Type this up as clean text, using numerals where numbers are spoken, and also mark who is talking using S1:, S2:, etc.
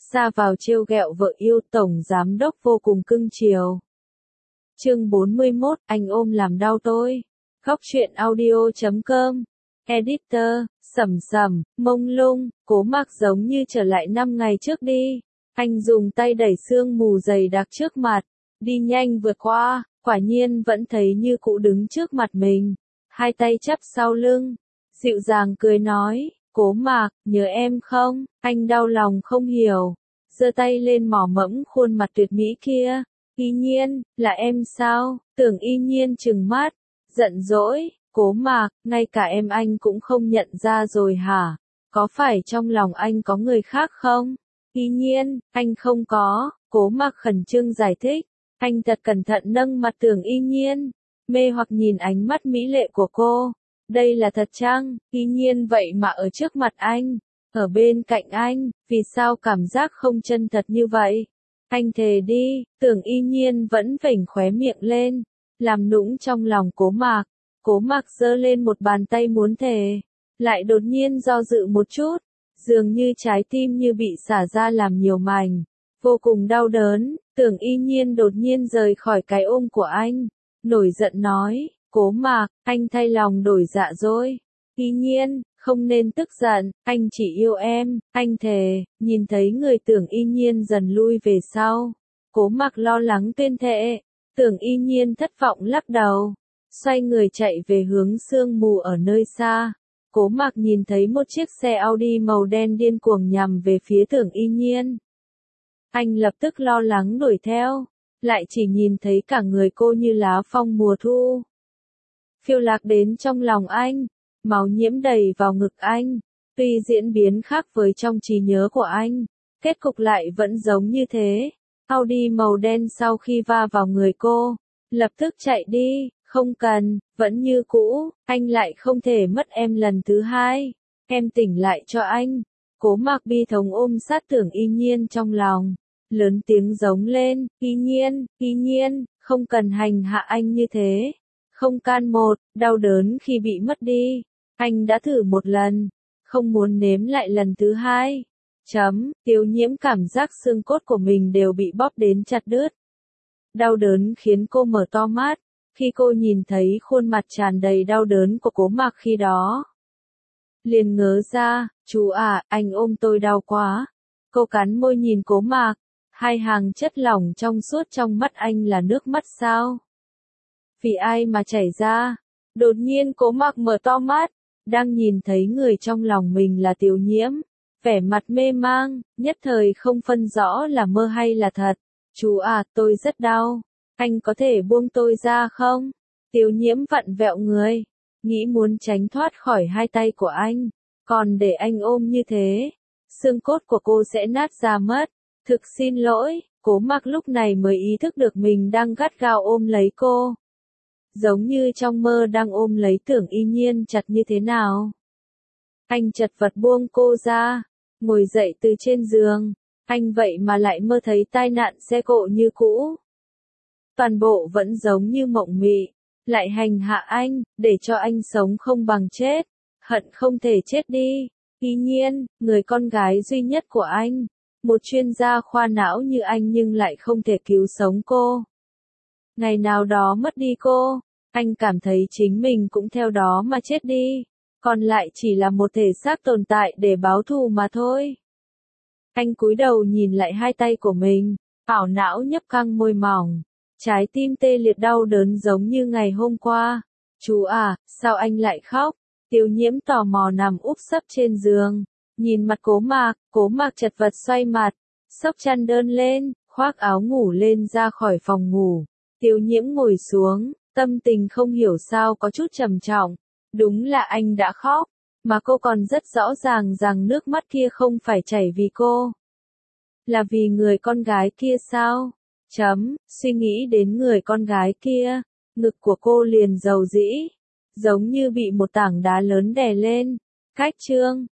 S1: Ra vào trêu ghẹo vợ yêu, tổng giám đốc vô cùng cưng chiều. Chương 41, anh ôm làm đau tôi. Góc truyện audio.com. Editor, Sầm, mông lung, Cố Mạc giống như trở lại 5 ngày trước đi. Anh dùng tay đẩy sương mù dày đặc trước mặt, đi nhanh vượt qua, quả nhiên vẫn thấy như cũ đứng trước mặt mình. Hai tay chắp sau lưng, dịu dàng cười nói, Cố Mạc, nhớ em không? Anh đau lòng không hiểu, giơ tay lên mỏ mẫm khuôn mặt tuyệt mỹ kia. Y Nhiên, là em sao? Tưởng Y Nhiên trừng mắt, giận dỗi, Cố Mạc, ngay cả em anh cũng không nhận ra rồi hả? Có phải trong lòng anh có người khác không? Y Nhiên, anh không có. Cố Mạc khẩn trương giải thích. Anh thật cẩn thận nâng mặt Tưởng Y Nhiên, mê hoặc nhìn ánh mắt mỹ lệ của cô. Đây là thật chăng? Y Nhiên vậy mà ở trước mặt anh, ở bên cạnh anh, vì sao cảm giác không chân thật như vậy? Anh thề đi. Tưởng Y Nhiên vẫn vểnh khóe miệng lên, làm nũng trong lòng Cố Mạc. Cố Mạc giơ lên một bàn tay muốn thề, lại đột nhiên do dự một chút, dường như trái tim như bị xả ra làm nhiều mảnh, vô cùng đau đớn. Tưởng Y Nhiên đột nhiên rời khỏi cái ôm của anh, nổi giận nói, Cố Mạc, anh thay lòng đổi dạ rồi. Y Nhiên, không nên tức giận, anh chỉ yêu em, anh thề. Nhìn thấy người Tưởng Y Nhiên dần lui về sau, Cố Mạc lo lắng tuyên thệ. Tưởng Y Nhiên thất vọng lắc đầu, xoay người chạy về hướng sương mù ở nơi xa. Cố Mạc nhìn thấy một chiếc xe Audi màu đen điên cuồng nhằm về phía Tưởng Y Nhiên. Anh lập tức lo lắng đuổi theo, lại chỉ nhìn thấy cả người cô như lá phong mùa thu, phiêu lạc đến trong lòng anh, máu nhiễm đầy vào ngực anh. Tuy diễn biến khác với trong trí nhớ của anh, kết cục lại vẫn giống như thế. Audi màu đen sau khi va vào người cô, lập tức chạy đi, không cần, vẫn như cũ, anh lại không thể mất em lần thứ hai. Em tỉnh lại cho anh. Cố Mạc bi thống ôm sát Tưởng Y Nhiên trong lòng, lớn tiếng giống lên, Y Nhiên, không cần hành hạ anh như thế. Không can một, đau đớn khi bị mất đi. Anh đã thử một lần, không muốn nếm lại lần thứ hai. Tiêu Nhiễm cảm giác xương cốt của mình đều bị bóp đến chặt đứt. Đau đớn khiến cô mở to mắt, khi cô nhìn thấy khuôn mặt tràn đầy đau đớn của Cố Mạc khi đó. Liền ngớ ra, chú à, anh ôm tôi đau quá. Cô cắn môi nhìn Cố Mạc, hai hàng chất lỏng trong suốt trong mắt anh là nước mắt sao? Vì ai mà chảy ra? Đột nhiên Cố Mạc mở to mắt, đang nhìn thấy người trong lòng mình là Tiêu Nhiễm, vẻ mặt mê mang, nhất thời không phân rõ là mơ hay là thật. Chú à, tôi rất đau, anh có thể buông tôi ra không? Tiêu Nhiễm vặn vẹo người, nghĩ muốn tránh thoát khỏi hai tay của anh, còn để anh ôm như thế, xương cốt của cô sẽ nát ra mất. Thực xin lỗi. Cố Mạc lúc này mới ý thức được mình đang gắt gao ôm lấy cô, giống như trong mơ đang ôm lấy Tưởng Y Nhiên chặt như thế nào. Anh chật vật buông cô ra, ngồi dậy từ trên giường. Anh vậy mà lại mơ thấy tai nạn xe cộ như cũ. Toàn bộ vẫn giống như mộng mị, lại hành hạ anh, để cho anh sống không bằng chết, hận không thể chết đi. Y Nhiên, người con gái duy nhất của anh, một chuyên gia khoa não như anh nhưng lại không thể cứu sống cô. Ngày nào đó mất đi cô, anh cảm thấy chính mình cũng theo đó mà chết đi, còn lại chỉ là một thể xác tồn tại để báo thù mà thôi. Anh cúi đầu nhìn lại hai tay của mình, ảo não nhấp căng môi mỏng, trái tim tê liệt đau đớn giống như ngày hôm qua. Chú à, sao anh lại khóc? Tiêu Nhiễm tò mò nằm úp sấp trên giường, nhìn mặt Cố Mạc chật vật xoay mặt, xốc chăn đơn lên, khoác áo ngủ lên ra khỏi phòng ngủ. Tiêu Nhiễm ngồi xuống, tâm tình không hiểu sao có chút trầm trọng. Đúng là anh đã khóc, mà cô còn rất rõ ràng rằng nước mắt kia không phải chảy vì cô, là vì người con gái kia sao? Suy nghĩ đến người con gái kia, ngực của cô liền dầu dĩ, giống như bị một tảng đá lớn đè lên. Cách chương